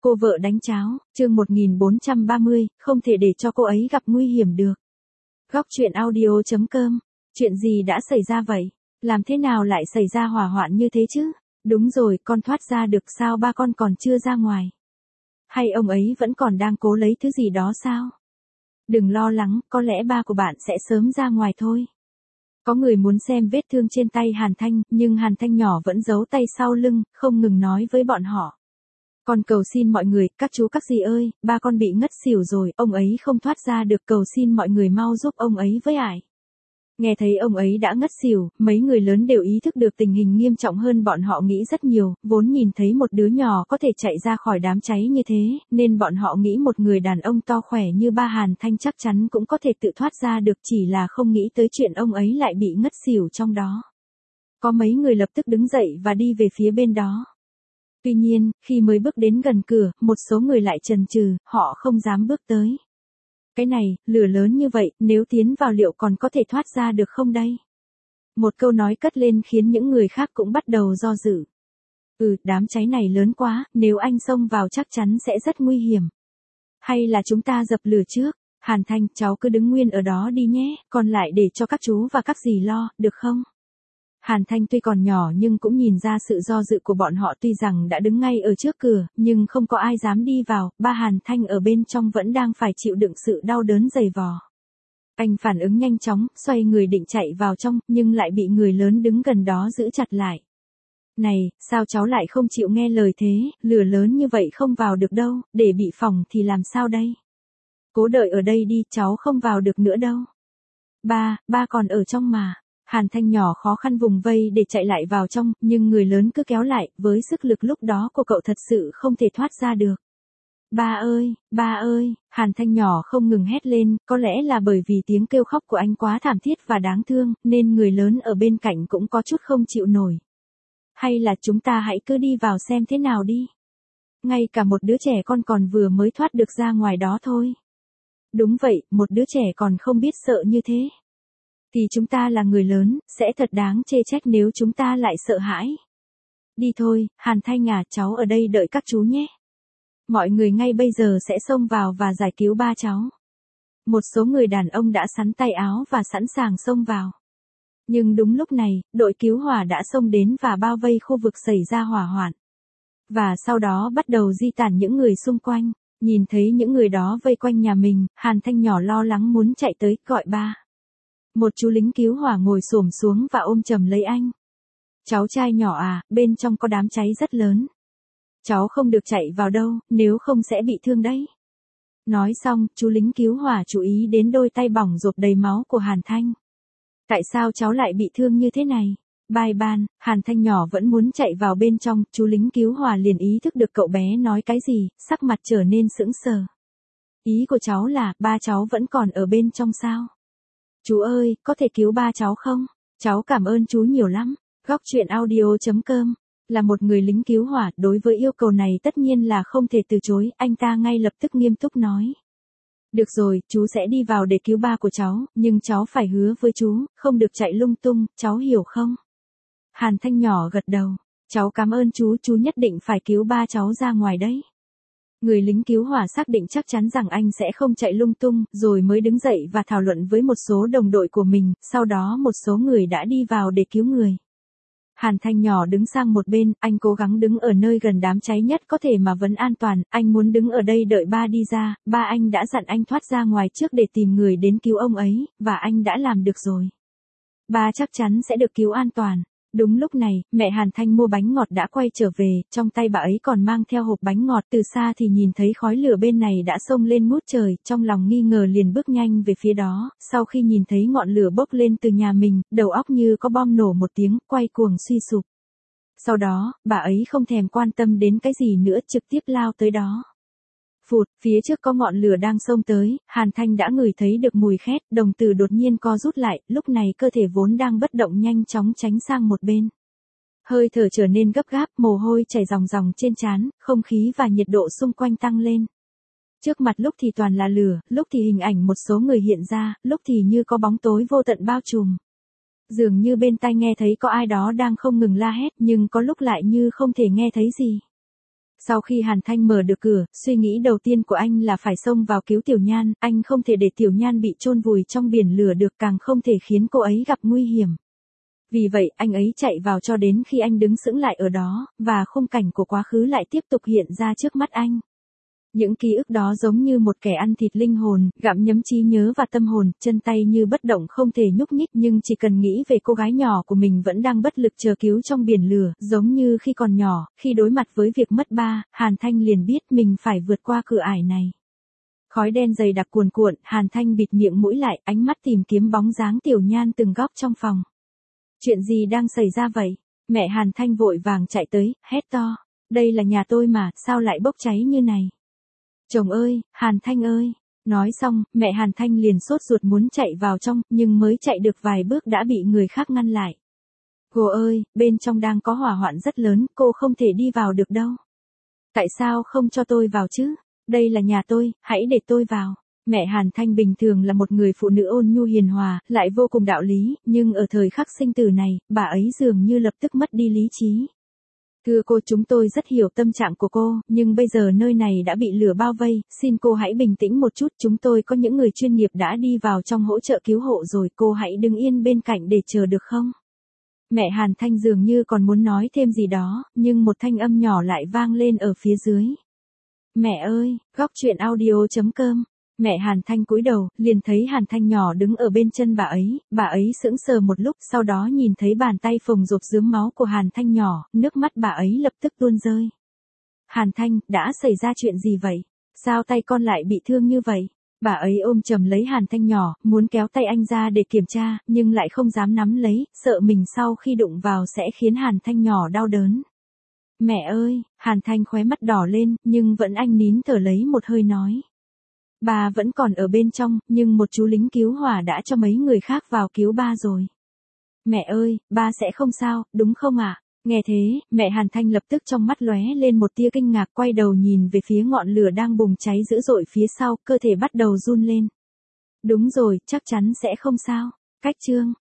Cô vợ đánh cháo, chương 1430, không thể để cho cô ấy gặp nguy hiểm được. Góc truyện audio.com, chuyện gì đã xảy ra vậy? Làm thế nào lại xảy ra hỏa hoạn như thế chứ? Đúng rồi, con thoát ra được sao, ba con còn chưa ra ngoài? Hay ông ấy vẫn còn đang cố lấy thứ gì đó sao? Đừng lo lắng, có lẽ ba của bạn sẽ sớm ra ngoài thôi. Có người muốn xem vết thương trên tay Hàn Thanh, nhưng Hàn Thanh nhỏ vẫn giấu tay sau lưng, không ngừng nói với bọn họ. Con cầu xin mọi người, các chú các dì ơi, ba con bị ngất xỉu rồi, ông ấy không thoát ra được, cầu xin mọi người mau giúp ông ấy với ải. Nghe thấy ông ấy đã ngất xỉu, mấy người lớn đều ý thức được tình hình nghiêm trọng hơn bọn họ nghĩ rất nhiều, vốn nhìn thấy một đứa nhỏ có thể chạy ra khỏi đám cháy như thế, nên bọn họ nghĩ một người đàn ông to khỏe như ba Hàn Thanh chắc chắn cũng có thể tự thoát ra được, chỉ là không nghĩ tới chuyện ông ấy lại bị ngất xỉu trong đó. Có mấy người lập tức đứng dậy và đi về phía bên đó. Tuy nhiên, khi mới bước đến gần cửa, một số người lại chần chừ, họ không dám bước tới. Cái này, lửa lớn như vậy, nếu tiến vào liệu còn có thể thoát ra được không đây? Một câu nói cất lên khiến những người khác cũng bắt đầu do dự. Đám cháy này lớn quá, nếu anh xông vào chắc chắn sẽ rất nguy hiểm. Hay là chúng ta dập lửa trước? Hàn Thanh, cháu cứ đứng nguyên ở đó đi nhé, còn lại để cho các chú và các dì lo, được không? Hàn Thanh tuy còn nhỏ nhưng cũng nhìn ra sự do dự của bọn họ, tuy rằng đã đứng ngay ở trước cửa, nhưng không có ai dám đi vào, ba Hàn Thanh ở bên trong vẫn đang phải chịu đựng sự đau đớn dày vò. Anh phản ứng nhanh chóng, xoay người định chạy vào trong, nhưng lại bị người lớn đứng gần đó giữ chặt lại. Này, sao cháu lại không chịu nghe lời thế, lửa lớn như vậy không vào được đâu, để bị phỏng thì làm sao đây? Cố đợi ở đây đi, cháu không vào được nữa đâu. Ba còn ở trong mà. Hàn Thanh nhỏ khó khăn vùng vây để chạy lại vào trong, nhưng người lớn cứ kéo lại, với sức lực lúc đó của cậu thật sự không thể thoát ra được. Ba ơi, Hàn Thanh nhỏ không ngừng hét lên, có lẽ là bởi vì tiếng kêu khóc của anh quá thảm thiết và đáng thương, nên người lớn ở bên cạnh cũng có chút không chịu nổi. Hay là chúng ta hãy cứ đi vào xem thế nào đi. Ngay cả một đứa trẻ con còn vừa mới thoát được ra ngoài đó thôi. Đúng vậy, một đứa trẻ còn không biết sợ như thế. Thì chúng ta là người lớn, sẽ thật đáng chê trách nếu chúng ta lại sợ hãi. Đi thôi, Hàn Thanh à, cháu ở đây đợi các chú nhé. Mọi người ngay bây giờ sẽ xông vào và giải cứu ba cháu. Một số người đàn ông đã sắn tay áo và sẵn sàng xông vào. Nhưng đúng lúc này, đội cứu hỏa đã xông đến và bao vây khu vực xảy ra hỏa hoạn. Và sau đó bắt đầu di tản những người xung quanh. Nhìn thấy những người đó vây quanh nhà mình, Hàn Thanh nhỏ lo lắng muốn chạy tới, gọi ba. Một chú lính cứu hỏa ngồi xổm xuống và ôm chầm lấy anh. Cháu trai nhỏ à, bên trong có đám cháy rất lớn. Cháu không được chạy vào đâu, nếu không sẽ bị thương đấy. Nói xong, chú lính cứu hỏa chú ý đến đôi tay bỏng rộp đầy máu của Hàn Thanh. Tại sao cháu lại bị thương như thế này? Bai ban, Hàn Thanh nhỏ vẫn muốn chạy vào bên trong, chú lính cứu hỏa liền ý thức được cậu bé nói cái gì, sắc mặt trở nên sững sờ. Ý của cháu là, ba cháu vẫn còn ở bên trong sao? Chú ơi, có thể cứu ba cháu không? Cháu cảm ơn chú nhiều lắm. Góc truyện audio.com, là một người lính cứu hỏa, đối với yêu cầu này tất nhiên là không thể từ chối, anh ta ngay lập tức nghiêm túc nói. Được rồi, chú sẽ đi vào để cứu ba của cháu, nhưng cháu phải hứa với chú, không được chạy lung tung, cháu hiểu không? Hàn Thanh nhỏ gật đầu, cháu cảm ơn chú nhất định phải cứu ba cháu ra ngoài đấy. Người lính cứu hỏa xác định chắc chắn rằng anh sẽ không chạy lung tung, rồi mới đứng dậy và thảo luận với một số đồng đội của mình, sau đó một số người đã đi vào để cứu người. Hàn Thanh nhỏ đứng sang một bên, anh cố gắng đứng ở nơi gần đám cháy nhất có thể mà vẫn an toàn, anh muốn đứng ở đây đợi ba đi ra, ba anh đã dặn anh thoát ra ngoài trước để tìm người đến cứu ông ấy, và anh đã làm được rồi. Ba chắc chắn sẽ được cứu an toàn. Đúng lúc này, mẹ Hàn Thanh mua bánh ngọt đã quay trở về, trong tay bà ấy còn mang theo hộp bánh ngọt, từ xa thì nhìn thấy khói lửa bên này đã xông lên ngút trời, trong lòng nghi ngờ liền bước nhanh về phía đó, sau khi nhìn thấy ngọn lửa bốc lên từ nhà mình, đầu óc như có bom nổ một tiếng, quay cuồng suy sụp. Sau đó, bà ấy không thèm quan tâm đến cái gì nữa, trực tiếp lao tới đó. Phụt, phía trước có ngọn lửa đang xông tới, Hàn Thanh đã ngửi thấy được mùi khét, đồng tử đột nhiên co rút lại, lúc này cơ thể vốn đang bất động nhanh chóng tránh sang một bên. Hơi thở trở nên gấp gáp, mồ hôi chảy ròng ròng trên trán, không khí và nhiệt độ xung quanh tăng lên. Trước mặt lúc thì toàn là lửa, lúc thì hình ảnh một số người hiện ra, lúc thì như có bóng tối vô tận bao trùm. Dường như bên tai nghe thấy có ai đó đang không ngừng la hét, nhưng có lúc lại như không thể nghe thấy gì. Sau khi Hàn Thanh mở được cửa, suy nghĩ đầu tiên của anh là phải xông vào cứu Tiểu Nhan, anh không thể để Tiểu Nhan bị chôn vùi trong biển lửa được, càng không thể khiến cô ấy gặp nguy hiểm. Vì vậy, anh ấy chạy vào cho đến khi anh đứng sững lại ở đó, và khung cảnh của quá khứ lại tiếp tục hiện ra trước mắt anh. Những ký ức đó giống như một kẻ ăn thịt linh hồn, gặm nhấm trí nhớ và tâm hồn, chân tay như bất động không thể nhúc nhích, nhưng chỉ cần nghĩ về cô gái nhỏ của mình vẫn đang bất lực chờ cứu trong biển lửa, giống như khi còn nhỏ, khi đối mặt với việc mất ba, Hàn Thanh liền biết mình phải vượt qua cửa ải này. Khói đen dày đặc cuồn cuộn, Hàn Thanh bịt miệng mũi lại, ánh mắt tìm kiếm bóng dáng Tiểu Nhan từng góc trong phòng. Chuyện gì đang xảy ra vậy? Mẹ Hàn Thanh vội vàng chạy tới, hét to. Đây là nhà tôi mà, sao lại bốc cháy như này? Chồng ơi, Hàn Thanh ơi. Nói xong, mẹ Hàn Thanh liền sốt ruột muốn chạy vào trong, nhưng mới chạy được vài bước đã bị người khác ngăn lại. Cô ơi, bên trong đang có hỏa hoạn rất lớn, cô không thể đi vào được đâu. Tại sao không cho tôi vào chứ? Đây là nhà tôi, hãy để tôi vào. Mẹ Hàn Thanh bình thường là một người phụ nữ ôn nhu hiền hòa, lại vô cùng đạo lý, nhưng ở thời khắc sinh tử này, bà ấy dường như lập tức mất đi lý trí. Thưa cô, chúng tôi rất hiểu tâm trạng của cô, nhưng bây giờ nơi này đã bị lửa bao vây, xin cô hãy bình tĩnh một chút, chúng tôi có những người chuyên nghiệp đã đi vào trong hỗ trợ cứu hộ rồi, cô hãy đứng yên bên cạnh để chờ được không? Mẹ Hàn Thanh dường như còn muốn nói thêm gì đó, nhưng một thanh âm nhỏ lại vang lên ở phía dưới. Mẹ ơi, góc truyện audio.com. Mẹ Hàn Thanh cúi đầu, liền thấy Hàn Thanh nhỏ đứng ở bên chân bà ấy sững sờ một lúc, sau đó nhìn thấy bàn tay phồng rộp rướm máu của Hàn Thanh nhỏ, nước mắt bà ấy lập tức tuôn rơi. Hàn Thanh, đã xảy ra chuyện gì vậy? Sao tay con lại bị thương như vậy? Bà ấy ôm chầm lấy Hàn Thanh nhỏ, muốn kéo tay anh ra để kiểm tra, nhưng lại không dám nắm lấy, sợ mình sau khi đụng vào sẽ khiến Hàn Thanh nhỏ đau đớn. Mẹ ơi, Hàn Thanh khóe mắt đỏ lên, nhưng vẫn anh nín thở lấy một hơi nói. Ba vẫn còn ở bên trong, nhưng một chú lính cứu hỏa đã cho mấy người khác vào cứu ba rồi. Mẹ ơi, ba sẽ không sao, đúng không ạ? Nghe thế, mẹ Hàn Thanh lập tức trong mắt lóe lên một tia kinh ngạc, quay đầu nhìn về phía ngọn lửa đang bùng cháy dữ dội phía sau, cơ thể bắt đầu run lên. Đúng rồi, chắc chắn sẽ không sao. Cách chương